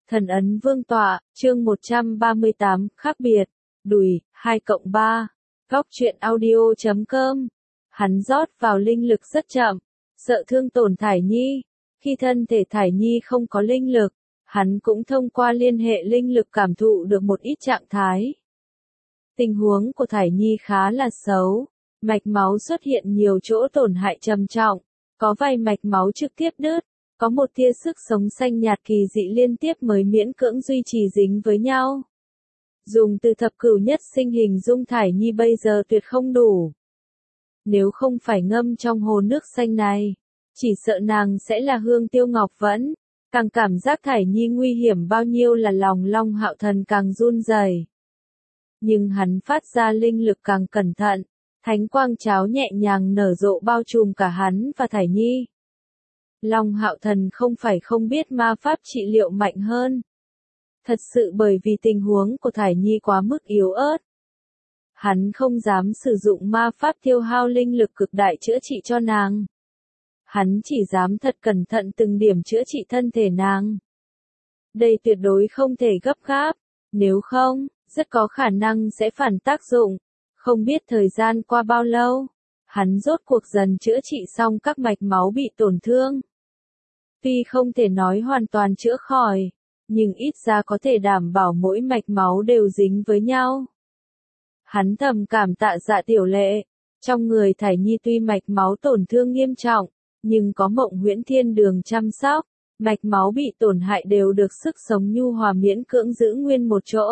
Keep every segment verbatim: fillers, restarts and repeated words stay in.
Thần ấn vương tọa, chương một trăm ba mươi tám, khác biệt, đùi, hai cộng ba, góc truyện audio chấm com. Hắn rót vào linh lực rất chậm, sợ thương tổn Thải Nhi. Khi thân thể Thải Nhi không có linh lực, hắn cũng thông qua liên hệ linh lực cảm thụ được một ít trạng thái. Tình huống của Thải Nhi khá là xấu, mạch máu xuất hiện nhiều chỗ tổn hại trầm trọng, có vài mạch máu trực tiếp đứt. Có một tia sức sống xanh nhạt kỳ dị liên tiếp mới miễn cưỡng duy trì dính với nhau. Dùng từ thập cửu nhất sinh hình dung Thải Nhi bây giờ tuyệt không đủ. Nếu không phải ngâm trong hồ nước xanh này, chỉ sợ nàng sẽ là Hương Tiêu Ngọc Vẫn. Càng cảm giác Thải Nhi nguy hiểm bao nhiêu là lòng Long Hạo Thần càng run rẩy. Nhưng hắn phát ra linh lực càng cẩn thận, thánh quang cháo nhẹ nhàng nở rộ bao trùm cả hắn và Thải Nhi. Long Hạo Thần không phải không biết ma pháp trị liệu mạnh hơn. Thật sự bởi vì tình huống của Thải Nhi quá mức yếu ớt. Hắn không dám sử dụng ma pháp tiêu hao linh lực cực đại chữa trị cho nàng. Hắn chỉ dám thật cẩn thận từng điểm chữa trị thân thể nàng. Đây tuyệt đối không thể gấp gáp, nếu không, rất có khả năng sẽ phản tác dụng. Không biết thời gian qua bao lâu, hắn rốt cuộc dần chữa trị xong các mạch máu bị tổn thương. Tuy không thể nói hoàn toàn chữa khỏi, nhưng ít ra có thể đảm bảo mỗi mạch máu đều dính với nhau. Hắn thầm cảm tạ Dạ Tiểu Lệ, trong người Thải Nhi tuy mạch máu tổn thương nghiêm trọng, nhưng có Mộng Huyễn Thiên Đường chăm sóc, mạch máu bị tổn hại đều được sức sống nhu hòa miễn cưỡng giữ nguyên một chỗ.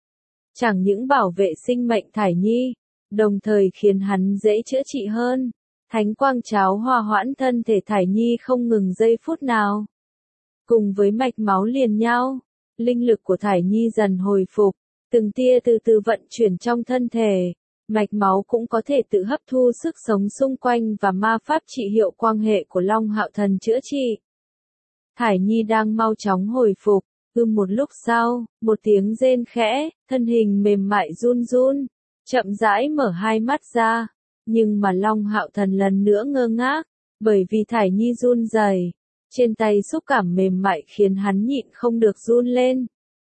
Chẳng những bảo vệ sinh mệnh Thải Nhi, đồng thời khiến hắn dễ chữa trị hơn. Thánh quang cháo hòa hoãn thân thể Thải Nhi không ngừng giây phút nào. Cùng với mạch máu liền nhau, linh lực của Thải Nhi dần hồi phục, từng tia từ từ vận chuyển trong thân thể, mạch máu cũng có thể tự hấp thu sức sống xung quanh và ma pháp trị hiệu quang hệ của Long Hạo Thần chữa trị. Thải Nhi đang mau chóng hồi phục, ư một lúc sau, một tiếng rên khẽ, thân hình mềm mại run run, chậm rãi mở hai mắt ra. Nhưng mà Long Hạo Thần lần nữa ngơ ngác, bởi vì Thải Nhi run rẩy, trên tay xúc cảm mềm mại khiến hắn nhịn không được run lên.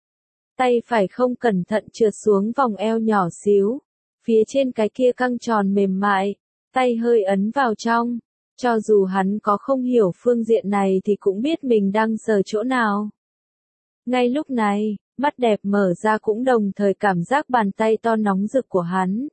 Tay phải không cẩn thận trượt xuống vòng eo nhỏ xíu, phía trên cái kia căng tròn mềm mại, tay hơi ấn vào trong, cho dù hắn có không hiểu phương diện này thì cũng biết mình đang sờ chỗ nào. Ngay lúc này, mắt đẹp mở ra cũng đồng thời cảm giác bàn tay to nóng rực của hắn.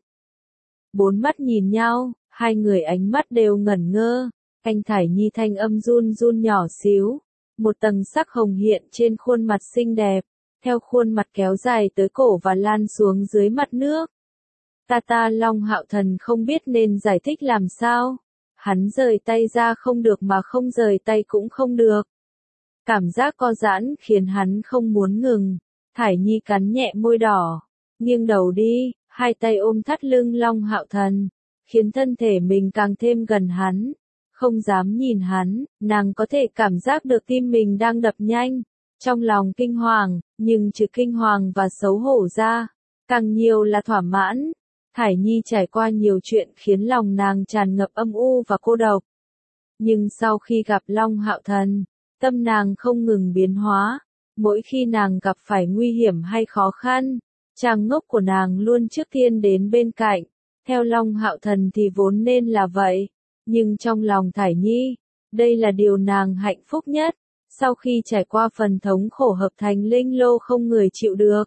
Bốn mắt nhìn nhau, hai người ánh mắt đều ngẩn ngơ, anh Thải Nhi thanh âm run run nhỏ xíu, một tầng sắc hồng hiện trên khuôn mặt xinh đẹp, theo khuôn mặt kéo dài tới cổ và lan xuống dưới mặt nước. Ta ta Long Hạo Thần không biết nên giải thích làm sao, hắn rời tay ra không được mà không rời tay cũng không được. Cảm giác co giãn khiến hắn không muốn ngừng, Thải Nhi cắn nhẹ môi đỏ, nghiêng đầu đi. Hai tay ôm thắt lưng Long Hạo Thần, khiến thân thể mình càng thêm gần hắn, không dám nhìn hắn, nàng có thể cảm giác được tim mình đang đập nhanh, trong lòng kinh hoàng, nhưng trừ kinh hoàng và xấu hổ ra, càng nhiều là thỏa mãn. Thải Nhi trải qua nhiều chuyện khiến lòng nàng tràn ngập âm u và cô độc. Nhưng sau khi gặp Long Hạo Thần, tâm nàng không ngừng biến hóa, mỗi khi nàng gặp phải nguy hiểm hay khó khăn, chàng ngốc của nàng luôn trước tiên đến bên cạnh, theo Long Hạo Thần thì vốn nên là vậy, nhưng trong lòng Thải Nhi, đây là điều nàng hạnh phúc nhất, sau khi trải qua phần thống khổ hợp thành linh lô không người chịu được.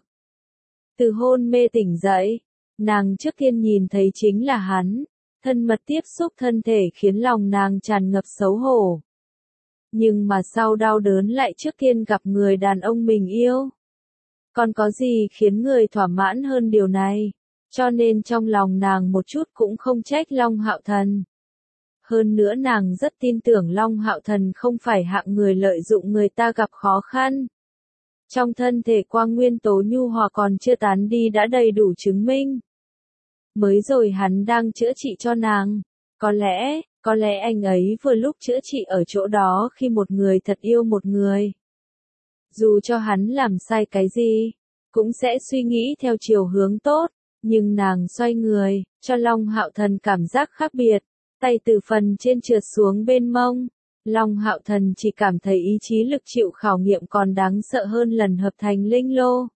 Từ hôn mê tỉnh dậy, nàng trước tiên nhìn thấy chính là hắn, thân mật tiếp xúc thân thể khiến lòng nàng tràn ngập xấu hổ. Nhưng mà sau đau đớn lại trước tiên gặp người đàn ông mình yêu. Còn có gì khiến người thỏa mãn hơn điều này, cho nên trong lòng nàng một chút cũng không trách Long Hạo Thần. Hơn nữa nàng rất tin tưởng Long Hạo Thần không phải hạng người lợi dụng người ta gặp khó khăn. Trong thân thể quang nguyên tố nhu hòa còn chưa tán đi đã đầy đủ chứng minh. Mới rồi hắn đang chữa trị cho nàng, có lẽ, có lẽ anh ấy vừa lúc chữa trị ở chỗ đó khi một người thật yêu một người. Dù cho hắn làm sai cái gì, cũng sẽ suy nghĩ theo chiều hướng tốt, nhưng nàng xoay người, cho Long Hạo Thần cảm giác khác biệt, tay từ phần trên trượt xuống bên mông, Long Hạo Thần chỉ cảm thấy ý chí lực chịu khảo nghiệm còn đáng sợ hơn lần hợp thành linh lô.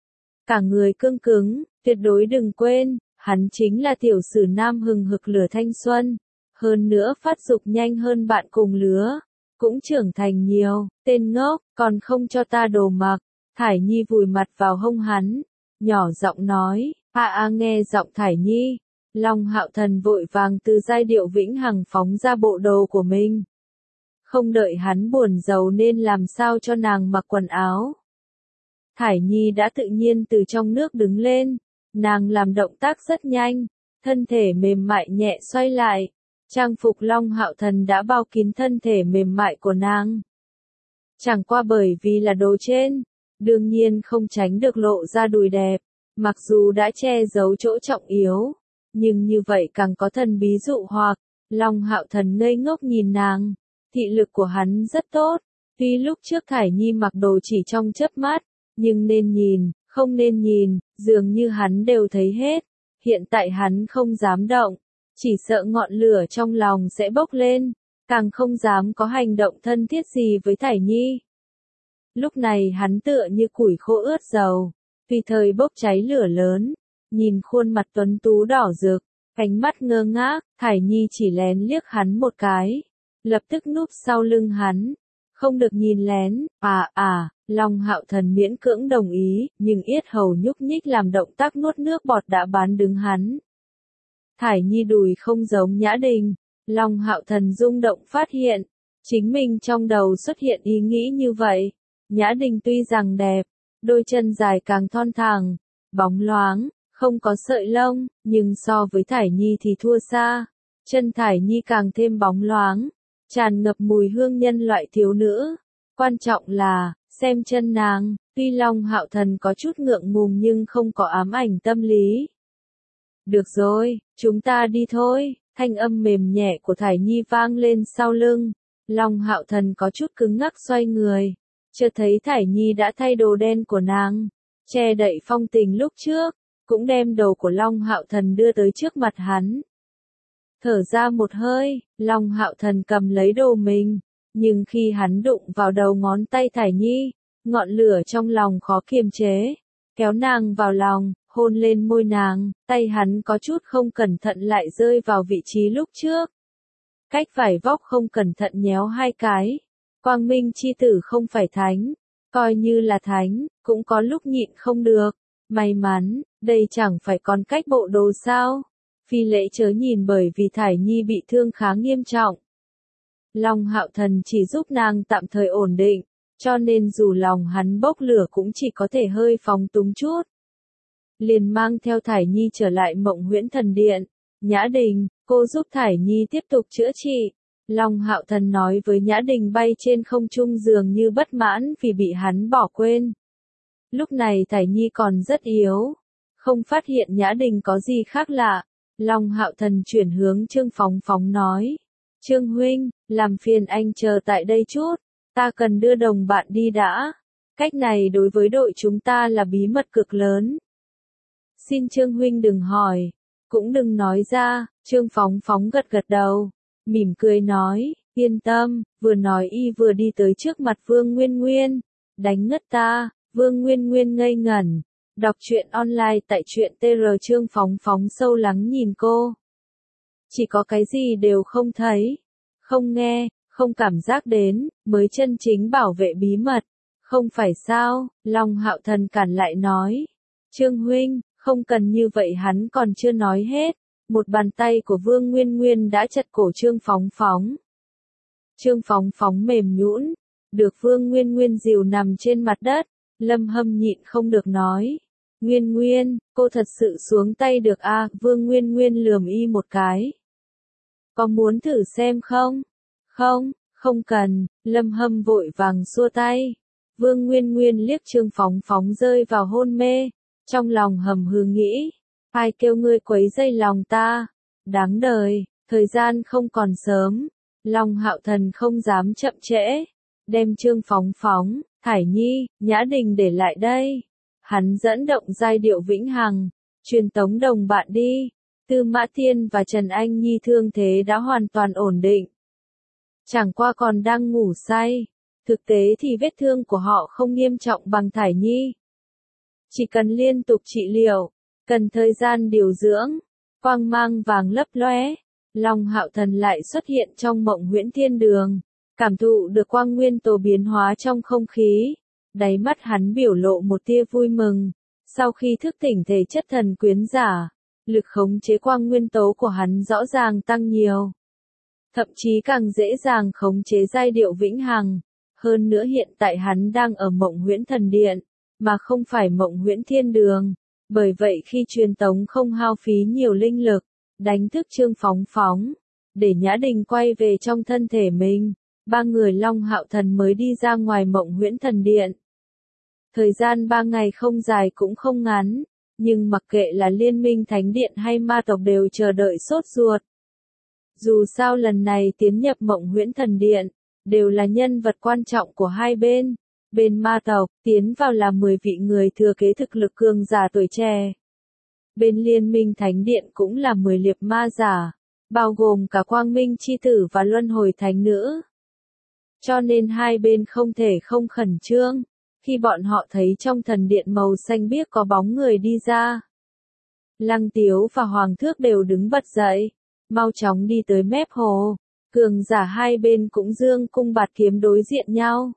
Cả người cương cứng, tuyệt đối đừng quên, hắn chính là tiểu sử nam hừng hực lửa thanh xuân. Hơn nữa phát dục nhanh hơn bạn cùng lứa, cũng trưởng thành nhiều, tên ngốc, còn không cho ta đồ mặc. Thải Nhi vùi mặt vào hông hắn, nhỏ giọng nói, a a nghe giọng Thải Nhi. Long Hạo Thần vội vàng từ giai điệu vĩnh hằng phóng ra bộ đồ của mình. Không đợi hắn buồn rầu nên làm sao cho nàng mặc quần áo. Thải Nhi đã tự nhiên từ trong nước đứng lên, nàng làm động tác rất nhanh, thân thể mềm mại nhẹ xoay lại. Trang phục Long Hạo Thần đã bao kín thân thể mềm mại của nàng. Chẳng qua bởi vì là đồ trên, đương nhiên không tránh được lộ ra đùi đẹp, mặc dù đã che giấu chỗ trọng yếu, nhưng như vậy càng có thần bí dụ hoặc. Long Hạo Thần ngây ngốc nhìn nàng, thị lực của hắn rất tốt, tuy lúc trước Thải Nhi mặc đồ chỉ trong chớp mắt, nhưng nên nhìn, không nên nhìn, dường như hắn đều thấy hết. Hiện tại hắn không dám động, chỉ sợ ngọn lửa trong lòng sẽ bốc lên, càng không dám có hành động thân thiết gì với Thải Nhi. Lúc này hắn tựa như củi khô ướt dầu, tùy thời bốc cháy lửa lớn, nhìn khuôn mặt tuấn tú đỏ rực, ánh mắt ngơ ngác, Thải Nhi chỉ lén liếc hắn một cái, lập tức núp sau lưng hắn, không được nhìn lén. À à, Long Hạo Thần miễn cưỡng đồng ý, nhưng yết hầu nhúc nhích làm động tác nuốt nước bọt đã bán đứng hắn. Thải Nhi đùi không giống Nhã Đình, Long Hạo Thần rung động phát hiện, chính mình trong đầu xuất hiện ý nghĩ như vậy. Nhã Đình tuy rằng đẹp, đôi chân dài càng thon thẳng, bóng loáng, không có sợi lông, nhưng so với Thải Nhi thì thua xa. Chân Thải Nhi càng thêm bóng loáng, tràn ngập mùi hương nhân loại thiếu nữ. Quan trọng là, xem chân nàng, tuy Long Hạo Thần có chút ngượng ngùng nhưng không có ám ảnh tâm lý. Được rồi, chúng ta đi thôi, thanh âm mềm nhẹ của Thải Nhi vang lên sau lưng. Long Hạo Thần có chút cứng ngắc xoay người, chợt thấy Thải Nhi đã thay đồ đen của nàng, che đậy phong tình lúc trước, cũng đem đồ của Long Hạo Thần đưa tới trước mặt hắn. Thở ra một hơi, Long Hạo Thần cầm lấy đồ mình, nhưng khi hắn đụng vào đầu ngón tay Thải Nhi, ngọn lửa trong lòng khó kiềm chế, kéo nàng vào lòng, hôn lên môi nàng, tay hắn có chút không cẩn thận lại rơi vào vị trí lúc trước. Cách vải vóc không cẩn thận nhéo hai cái. Quang Minh chi tử không phải thánh, coi như là thánh, cũng có lúc nhịn không được. May mắn, đây chẳng phải còn cách bộ đồ sao. Phi lễ chớ nhìn bởi vì Thải Nhi bị thương khá nghiêm trọng. Long Hạo Thần chỉ giúp nàng tạm thời ổn định, cho nên dù lòng hắn bốc lửa cũng chỉ có thể hơi phóng túng chút. Liền mang theo Thải Nhi trở lại Mộng Huyễn Thần Điện. Nhã Đình, cô giúp Thải Nhi tiếp tục chữa trị. Long Hạo Thần nói với Nhã Đình bay trên không trung dường như bất mãn vì bị hắn bỏ quên. Lúc này Thải Nhi còn rất yếu, không phát hiện Nhã Đình có gì khác lạ. Long Hạo Thần chuyển hướng Trương Phóng Phóng nói. Trương huynh, làm phiền anh chờ tại đây chút, ta cần đưa đồng bạn đi đã. Cách này đối với đội chúng ta là bí mật cực lớn. Xin Trương huynh đừng hỏi, cũng đừng nói ra. Trương Phóng Phóng gật gật đầu, mỉm cười nói, yên tâm, vừa nói y vừa đi tới trước mặt Vương Nguyên Nguyên. Đánh ngất ta, Vương Nguyên Nguyên ngây ngẩn. Đọc truyện online tại truyện tê rờ. Trương Phóng Phóng sâu lắng nhìn cô. Chỉ có cái gì đều không thấy, không nghe, không cảm giác đến, mới chân chính bảo vệ bí mật. Không phải sao? Long Hạo Thần cản lại nói. Trương huynh, không cần như vậy. Hắn còn chưa nói hết, một bàn tay của Vương Nguyên Nguyên đã chặt cổ Trương Phóng Phóng. Trương Phóng Phóng mềm nhũn, được Vương Nguyên Nguyên dìu nằm trên mặt đất. Lâm Hâm nhịn không được nói. Nguyên Nguyên, cô thật sự xuống tay được à? Vương Nguyên Nguyên lườm y một cái. Có muốn thử xem không? Không, không cần. Lâm Hâm vội vàng xua tay. Vương Nguyên Nguyên liếc Trương Phóng Phóng rơi vào hôn mê, trong lòng hầm hừ nghĩ. Ai kêu ngươi quấy rầy lòng ta? Đáng đời, thời gian không còn sớm. Long Hạo Thần không dám chậm trễ, đem Trương Phóng Phóng, Thải Nhi, Nhã Đình để lại đây. Hắn dẫn động giai điệu vĩnh hằng, truyền tống đồng bạn đi. Tư Mã Thiên và Trần Anh Nhi thương thế đã hoàn toàn ổn định. chẳng qua còn đang ngủ say. Thực tế thì vết thương của họ không nghiêm trọng bằng Thải Nhi. Chỉ cần liên tục trị liệu, cần thời gian điều dưỡng, quang mang vàng lấp lóe, Long Hạo Thần lại xuất hiện trong mộng huyễn thiên đường, cảm thụ được quang nguyên tố biến hóa trong không khí, đáy mắt hắn biểu lộ một tia vui mừng, sau khi thức tỉnh thể chất thần quyến giả, lực khống chế quang nguyên tố của hắn rõ ràng tăng nhiều. Thậm chí càng dễ dàng khống chế giai điệu vĩnh hằng, hơn nữa hiện tại hắn đang ở mộng huyễn thần điện, mà không phải mộng huyễn thiên đường, bởi vậy khi truyền tống không hao phí nhiều linh lực, đánh thức Trương Phóng Phóng, để Nhã Đình quay về trong thân thể mình, ba người Long Hạo Thần mới đi ra ngoài mộng huyễn thần điện. Thời gian ba ngày không dài cũng không ngắn, nhưng mặc kệ là Liên minh Thánh Điện hay ma tộc đều chờ đợi sốt ruột. Dù sao lần này tiến nhập mộng huyễn thần điện, đều là nhân vật quan trọng của hai bên. Bên ma tộc, tiến vào là mười vị người thừa kế thực lực cường giả tuổi trẻ. Bên Liên minh Thánh Điện cũng là mười liệp ma giả, bao gồm cả Quang Minh Chi Tử và Luân Hồi Thánh Nữ. Cho nên hai bên không thể không khẩn trương, khi bọn họ thấy trong thần điện màu xanh biếc có bóng người đi ra. Lăng Tiếu và Hoàng Thước đều đứng bật dậy, mau chóng đi tới mép hồ, cường giả hai bên cũng dương cung bạt kiếm đối diện nhau.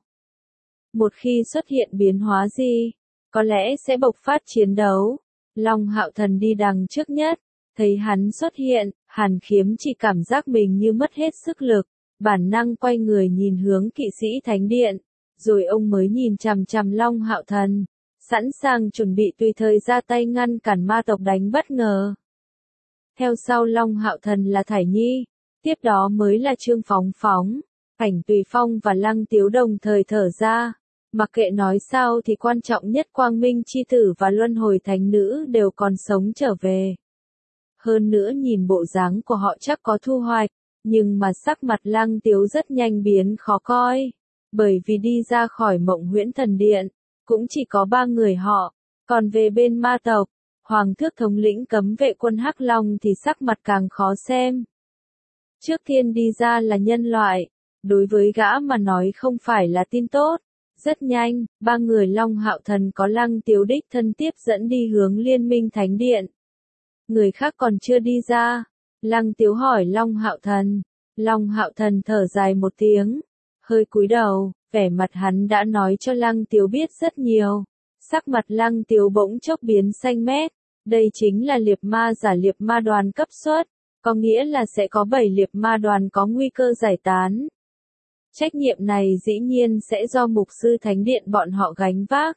Một khi xuất hiện biến hóa gì, có lẽ sẽ bộc phát chiến đấu. Long Hạo Thần đi đằng trước nhất, thấy hắn xuất hiện, Hàn Khiếm chỉ cảm giác mình như mất hết sức lực, bản năng quay người nhìn hướng kỵ sĩ Thánh Điện, rồi ông mới nhìn chằm chằm Long Hạo Thần, sẵn sàng chuẩn bị tùy thời ra tay ngăn cản ma tộc đánh bất ngờ. Theo sau Long Hạo Thần là Thải Nhi, tiếp đó mới là Trương Phóng Phóng, Cảnh Tùy Phong và Lăng Tiếu đồng thời thở ra. Mặc kệ nói sao thì quan trọng nhất Quang Minh Chi Tử và Luân Hồi Thánh Nữ đều còn sống trở về. Hơn nữa nhìn bộ dáng của họ chắc có thu hoạch, nhưng mà sắc mặt Lăng Tiếu rất nhanh biến khó coi. Bởi vì đi ra khỏi mộng huyễn thần điện, cũng chỉ có ba người họ, còn về bên ma tộc, Hoàng Thước thống lĩnh cấm vệ quân Hắc Long thì sắc mặt càng khó xem. Trước tiên đi ra là nhân loại, đối với gã mà nói không phải là tin tốt. Rất nhanh, ba người Long Hạo Thần có Lăng Tiếu đích thân tiếp dẫn đi hướng Liên minh Thánh Điện. Người khác còn chưa đi ra. Lăng Tiếu hỏi Long Hạo Thần. Long Hạo Thần thở dài một tiếng, hơi cúi đầu, vẻ mặt hắn đã nói cho Lăng Tiếu biết rất nhiều. Sắc mặt Lăng Tiếu bỗng chốc biến xanh mét. Đây chính là liệp ma giả liệp ma đoàn cấp xuất, có nghĩa là sẽ có bảy liệp ma đoàn có nguy cơ giải tán. Trách nhiệm này dĩ nhiên sẽ do mục sư Thánh Điện bọn họ gánh vác.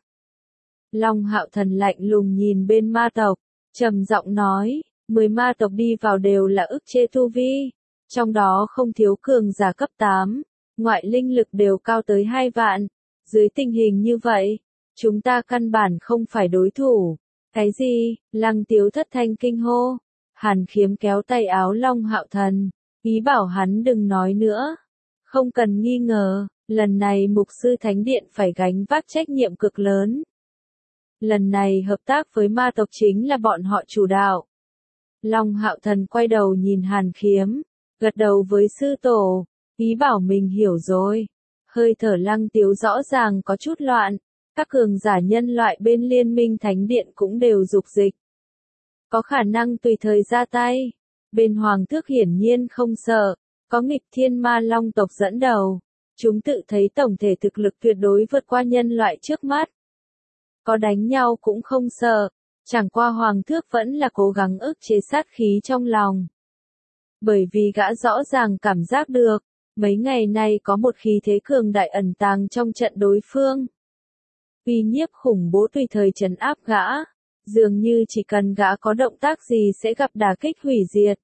Long Hạo Thần lạnh lùng nhìn bên ma tộc, trầm giọng nói, mười ma tộc đi vào đều là ức chế tu vi, trong đó không thiếu cường giả cấp tám, ngoại linh lực đều cao tới hai vạn. Dưới tình hình như vậy, chúng ta căn bản không phải đối thủ. Cái gì? Lăng Tiếu thất thanh kinh hô. Hàn Khiếm kéo tay áo Long Hạo Thần, ý bảo hắn đừng nói nữa. Không cần nghi ngờ, lần này mục sư Thánh Điện phải gánh vác trách nhiệm cực lớn. Lần này hợp tác với ma tộc chính là bọn họ chủ đạo. Long Hạo Thần quay đầu nhìn Hàn Khiếm, gật đầu với sư tổ, ý bảo mình hiểu rồi. Hơi thở Lăng Tiếu rõ ràng có chút loạn, các cường giả nhân loại bên Liên minh Thánh Điện cũng đều dục dịch. Có khả năng tùy thời ra tay. Bên Hoàng Thước hiển nhiên không sợ. Có nghịch thiên ma long tộc dẫn đầu, chúng tự thấy tổng thể thực lực tuyệt đối vượt qua nhân loại trước mắt. Có đánh nhau cũng không sợ, chẳng qua Hoàng Thước vẫn là cố gắng ức chế sát khí trong lòng. Bởi vì gã rõ ràng cảm giác được, mấy ngày nay có một khí thế cường đại ẩn tàng trong trận đối phương. Uy nhiếp khủng bố tùy thời trấn áp gã, dường như chỉ cần gã có động tác gì sẽ gặp đả kích hủy diệt.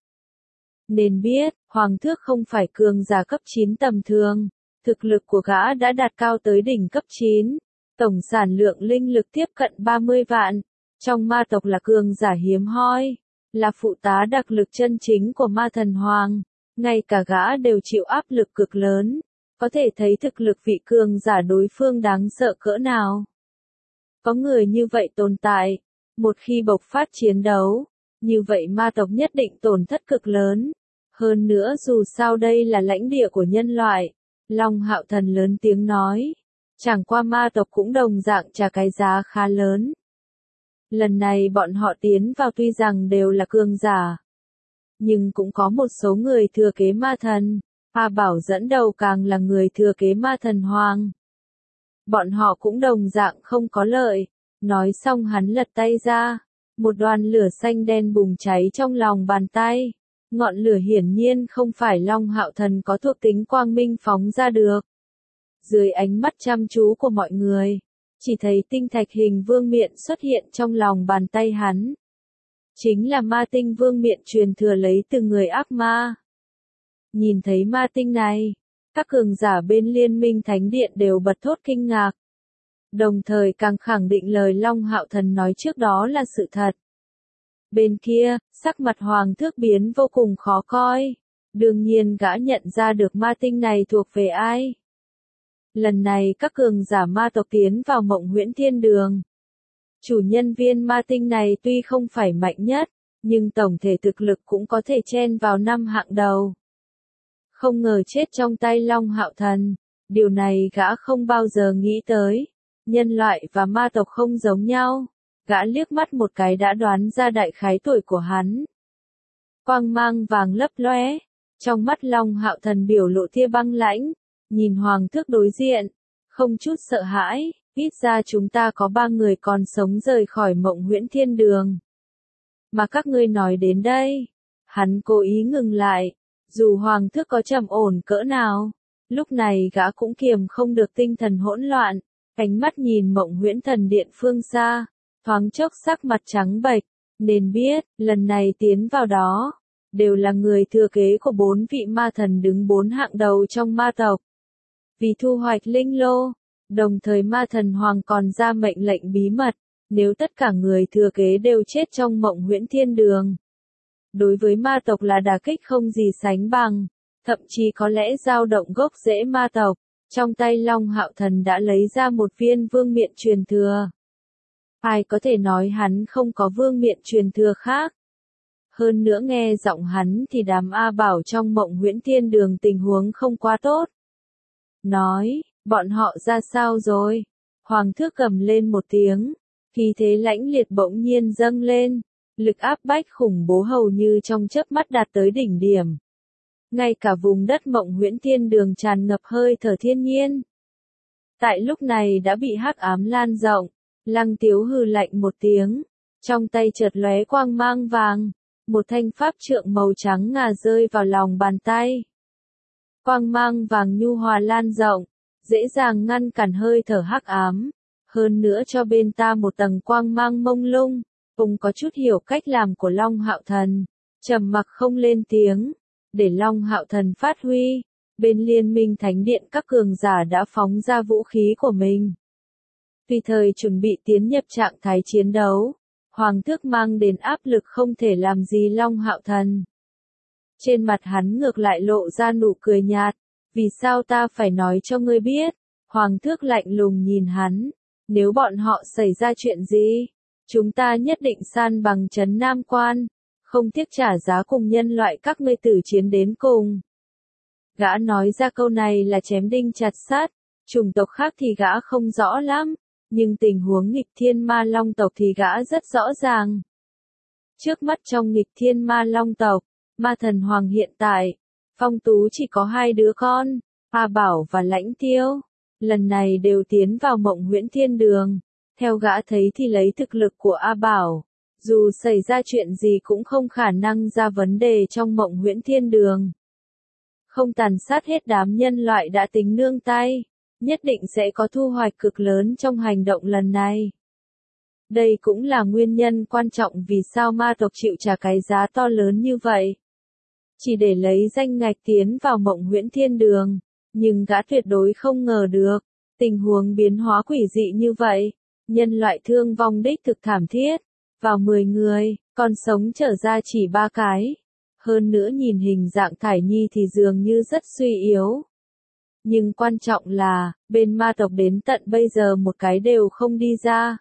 Nên biết, Hoàng Thước không phải cường giả cấp chín tầm thường, thực lực của gã đã đạt cao tới đỉnh cấp chín, tổng sản lượng linh lực tiếp cận ba mươi vạn, trong ma tộc là cường giả hiếm hoi, là phụ tá đặc lực chân chính của ma thần hoàng, ngay cả gã đều chịu áp lực cực lớn, có thể thấy thực lực vị cường giả đối phương đáng sợ cỡ nào. Có người như vậy tồn tại, một khi bộc phát chiến đấu, như vậy ma tộc nhất định tổn thất cực lớn. Hơn nữa dù sao đây là lãnh địa của nhân loại, Long Hạo Thần lớn tiếng nói. Chẳng qua ma tộc cũng đồng dạng trả cái giá khá lớn. Lần này bọn họ tiến vào tuy rằng đều là cường giả, nhưng cũng có một số người thừa kế ma thần. A Bảo dẫn đầu càng là người thừa kế ma thần hoàng. Bọn họ cũng đồng dạng không có lợi. Nói xong hắn lật tay ra. Một đoàn lửa xanh đen bùng cháy trong lòng bàn tay. Ngọn lửa hiển nhiên không phải Long Hạo Thần có thuộc tính quang minh phóng ra được. Dưới ánh mắt chăm chú của mọi người, chỉ thấy tinh thạch hình vương miện xuất hiện trong lòng bàn tay hắn. Chính là ma tinh vương miện truyền thừa lấy từ người ác ma. Nhìn thấy ma tinh này, các cường giả bên Liên minh Thánh Điện đều bật thốt kinh ngạc. Đồng thời càng khẳng định lời Long Hạo Thần nói trước đó là sự thật. Bên kia, sắc mặt Hoàng Thước biến vô cùng khó coi. Đương nhiên gã nhận ra được ma tinh này thuộc về ai. Lần này các cường giả ma tộc tiến vào Mộng Huyễn Thiên Đường. Chủ nhân viên ma tinh này tuy không phải mạnh nhất, nhưng tổng thể thực lực cũng có thể chen vào năm hạng đầu. Không ngờ chết trong tay Long Hạo Thần. Điều này gã không bao giờ nghĩ tới. Nhân loại và ma tộc không giống nhau. Gã liếc mắt một cái đã đoán ra đại khái tuổi của hắn. Quang mang vàng lấp lóe. Trong mắt Long Hạo Thần biểu lộ tia băng lãnh. Nhìn Hoàng Thước đối diện. Không chút sợ hãi. Ít ra chúng ta có ba người còn sống rời khỏi Mộng Huyễn Thiên Đường. Mà các ngươi nói đến đây. Hắn cố ý ngừng lại. Dù Hoàng Thước có trầm ổn cỡ nào. Lúc này gã cũng kiềm không được tinh thần hỗn loạn. Ánh mắt nhìn Mộng Huyễn Thần Điện phương xa. Thoáng chốc sắc mặt trắng bệch. Nên biết, lần này tiến vào đó. Đều là người thừa kế của bốn vị ma thần đứng bốn hạng đầu trong ma tộc. Vì thu hoạch linh lô. Đồng thời ma thần hoàng còn ra mệnh lệnh bí mật. Nếu tất cả người thừa kế đều chết trong Mộng Huyễn Thiên Đường. Đối với ma tộc là đả kích không gì sánh bằng. Thậm chí có lẽ dao động gốc rễ ma tộc. Trong tay Long Hạo Thần đã lấy ra một viên vương miện truyền thừa. Ai có thể nói hắn không có vương miện truyền thừa khác. Hơn nữa nghe giọng hắn thì đám A Bảo trong Mộng Huyễn Thiên Đường tình huống không quá tốt. Nói, bọn họ ra sao rồi? Hoàng Thước gầm lên một tiếng. Khí thế lãnh liệt bỗng nhiên dâng lên. Lực áp bách khủng bố hầu như trong chớp mắt đạt tới đỉnh điểm. Ngay cả vùng đất Mộng Huyễn Thiên Đường tràn ngập hơi thở thiên nhiên. Tại lúc này đã bị hắc ám lan rộng. Lăng Tiếu hừ lạnh một tiếng. Trong tay chợt lóe quang mang vàng. Một thanh pháp trượng màu trắng ngà rơi vào lòng bàn tay. Quang mang vàng nhu hòa lan rộng. Dễ dàng ngăn cản hơi thở hắc ám. Hơn nữa cho bên ta một tầng quang mang mông lung. Ông có chút hiểu cách làm của Long Hạo Thần. Trầm mặc không lên tiếng. Để Long Hạo Thần phát huy. Bên Liên minh Thánh Điện các cường giả đã phóng ra vũ khí của mình. Vì thời chuẩn bị tiến nhập trạng thái chiến đấu. Hoàng Thước mang đến áp lực không thể làm gì Long Hạo Thần. Trên mặt hắn ngược lại lộ ra nụ cười nhạt. Vì sao ta phải nói cho ngươi biết? Hoàng Thước lạnh lùng nhìn hắn. Nếu bọn họ xảy ra chuyện gì? Chúng ta nhất định san bằng trấn Nam Quan. Không tiếc trả giá cùng nhân loại các ngươi tử chiến đến cùng. Gã nói ra câu này là chém đinh chặt sắt. Chủng tộc khác thì gã không rõ lắm. Nhưng tình huống nghịch thiên ma long tộc thì gã rất rõ ràng. Trước mắt trong nghịch thiên ma long tộc, ma thần hoàng hiện tại, Phong Tú chỉ có hai đứa con, A Bảo và Lãnh Tiêu. Lần này đều tiến vào Mộng Huyễn Thiên Đường. Theo gã thấy thì lấy thực lực của A Bảo, dù xảy ra chuyện gì cũng không khả năng ra vấn đề trong Mộng Huyễn Thiên Đường. Không tàn sát hết đám nhân loại đã tính nương tay. Nhất định sẽ có thu hoạch cực lớn trong hành động lần này. Đây cũng là nguyên nhân quan trọng vì sao ma tộc chịu trả cái giá to lớn như vậy. Chỉ để lấy danh ngạch tiến vào Mộng Huyễn Thiên Đường. Nhưng gã tuyệt đối không ngờ được. Tình huống biến hóa quỷ dị như vậy. Nhân loại thương vong đích thực thảm thiết. Vào mười người, còn sống trở ra chỉ ba cái. Hơn nữa nhìn hình dạng thải nhi thì dường như rất suy yếu. Nhưng quan trọng là, bên ma tộc đến tận bây giờ một cái đều không đi ra.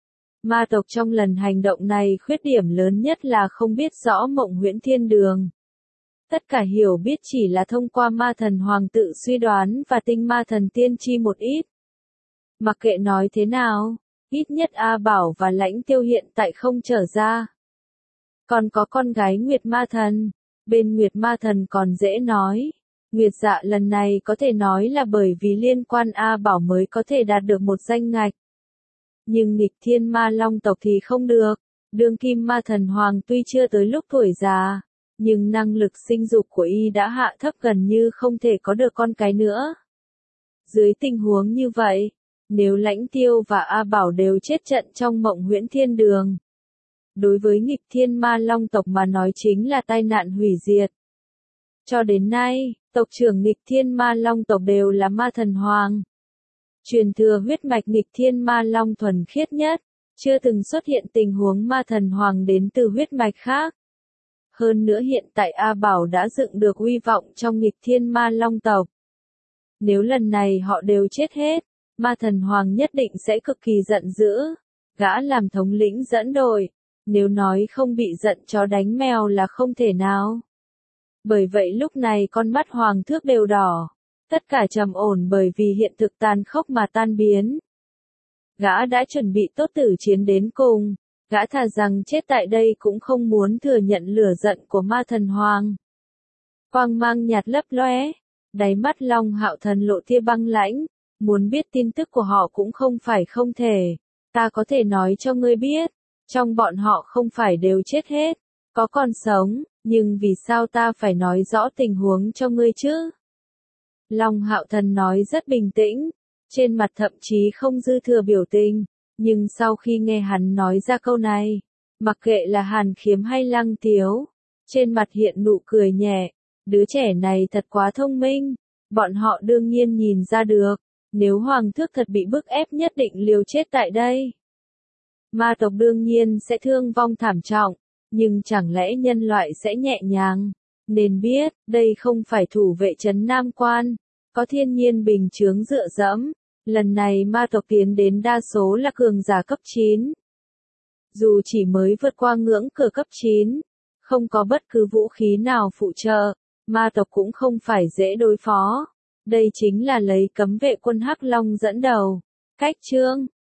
Ma tộc trong lần hành động này khuyết điểm lớn nhất là không biết rõ Mộng Huyễn Thiên Đường. Tất cả hiểu biết chỉ là thông qua ma thần hoàng tự suy đoán và tinh ma thần tiên tri một ít. Mặc kệ nói thế nào, ít nhất A Bảo và Lãnh Tiêu hiện tại không trở ra. Còn có con gái Nguyệt Ma Thần, bên Nguyệt Ma Thần còn dễ nói. Nguyệt Dạ lần này có thể nói là bởi vì liên quan A Bảo mới có thể đạt được một danh ngạch. Nhưng nghịch thiên ma long tộc thì không được. Đương kim ma thần hoàng tuy chưa tới lúc tuổi già, nhưng năng lực sinh dục của y đã hạ thấp gần như không thể có được con cái nữa. Dưới tình huống như vậy, nếu Lãnh Tiêu và A Bảo đều chết trận trong mộng huyễn thiên đường, đối với nghịch thiên ma long tộc mà nói chính là tai nạn hủy diệt. Cho đến nay, tộc trưởng nghịch thiên ma long tộc đều là ma thần hoàng. Truyền thừa huyết mạch nghịch thiên ma long thuần khiết nhất, chưa từng xuất hiện tình huống ma thần hoàng đến từ huyết mạch khác. Hơn nữa hiện tại A Bảo đã dựng được uy vọng trong nghịch thiên ma long tộc. Nếu lần này họ đều chết hết, ma thần hoàng nhất định sẽ cực kỳ giận dữ. Gã làm thống lĩnh dẫn đội, nếu nói không bị giận chó đánh mèo là không thể nào. Bởi vậy lúc này con mắt hoàng thước đều đỏ. Tất cả trầm ổn bởi vì hiện thực tàn khốc mà tan biến. Gã đã chuẩn bị tốt tử chiến đến cùng. Gã thà rằng chết tại đây cũng không muốn thừa nhận lửa giận của ma thần hoàng. Quang mang nhạt lấp lóe, đáy mắt Long Hạo Thần lộ tia băng lãnh. Muốn biết tin tức của họ cũng không phải không thể. Ta có thể nói cho ngươi biết, trong bọn họ không phải đều chết hết, có còn sống, nhưng vì sao ta phải nói rõ tình huống cho ngươi chứ? Long Hạo Thần nói rất bình tĩnh, trên mặt thậm chí không dư thừa biểu tình, nhưng sau khi nghe hắn nói ra câu này, mặc kệ là Hàn Khiếm hay Lăng Tiếu, trên mặt hiện nụ cười nhẹ, đứa trẻ này thật quá thông minh, bọn họ đương nhiên nhìn ra được, nếu Hoàng thước thật bị bức ép nhất định liều chết tại đây. Ma tộc đương nhiên sẽ thương vong thảm trọng, nhưng chẳng lẽ nhân loại sẽ nhẹ nhàng? Nên biết, đây không phải thủ vệ trấn Nam Quan, có thiên nhiên bình chướng dựa dẫm. Lần này ma tộc tiến đến đa số là cường giả cấp chín. Dù chỉ mới vượt qua ngưỡng cửa cấp chín, không có bất cứ vũ khí nào phụ trợ, ma tộc cũng không phải dễ đối phó. Đây chính là lấy cấm vệ quân Hắc Long dẫn đầu. Cách chương